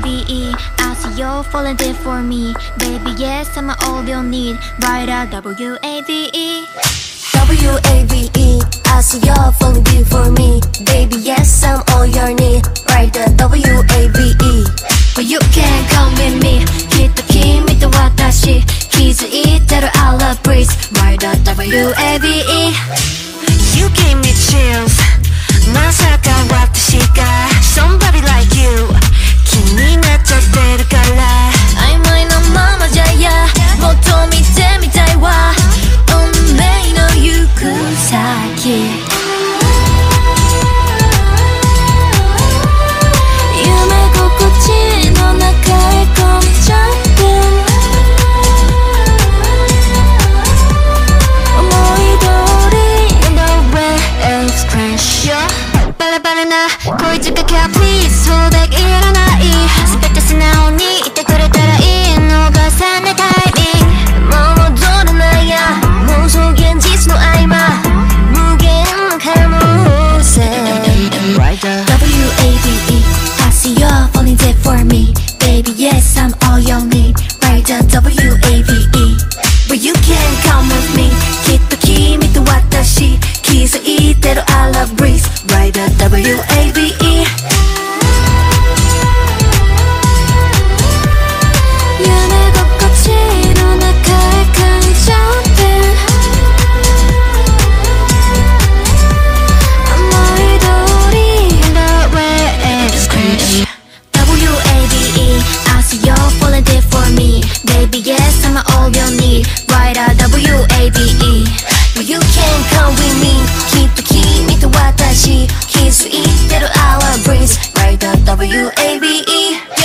W-A-V-E I see you're falling deep for me. Baby, yes, I'm all you need. Write out W-A-V-E. W-A-V-E I see you're falling deep for me. Baby, yes, I'm all you need. Write the W-A-V-E. But you can't come with me. きっと君と私気づいてる I love breeze. Write the W-A-V-E. You gave me chills. まさか私が somebody like you 気になっちゃってるから曖昧なままじゃやもっと見てみたいわ運命の行く先夢心地の中へ込めちゃって思い通り The way expression バラバラな声づかけは Please そうだけいらない全て素直にいてくれたらいい逃さないタイミングもう戻らないや妄想現実の合間無限の可能性 W-A-V-E I see you're falling deep for me Baby yes I'm all you need Write the W-A-V-E But you can't come with me きっと君と私気づいてる I love breeze Write the W-A-V-E Baby, yes, I'm all you need. Write a W-A-V-E. But you can't come with me. きっと君と私気づいてる I love breeze. Write a W-A-V-E.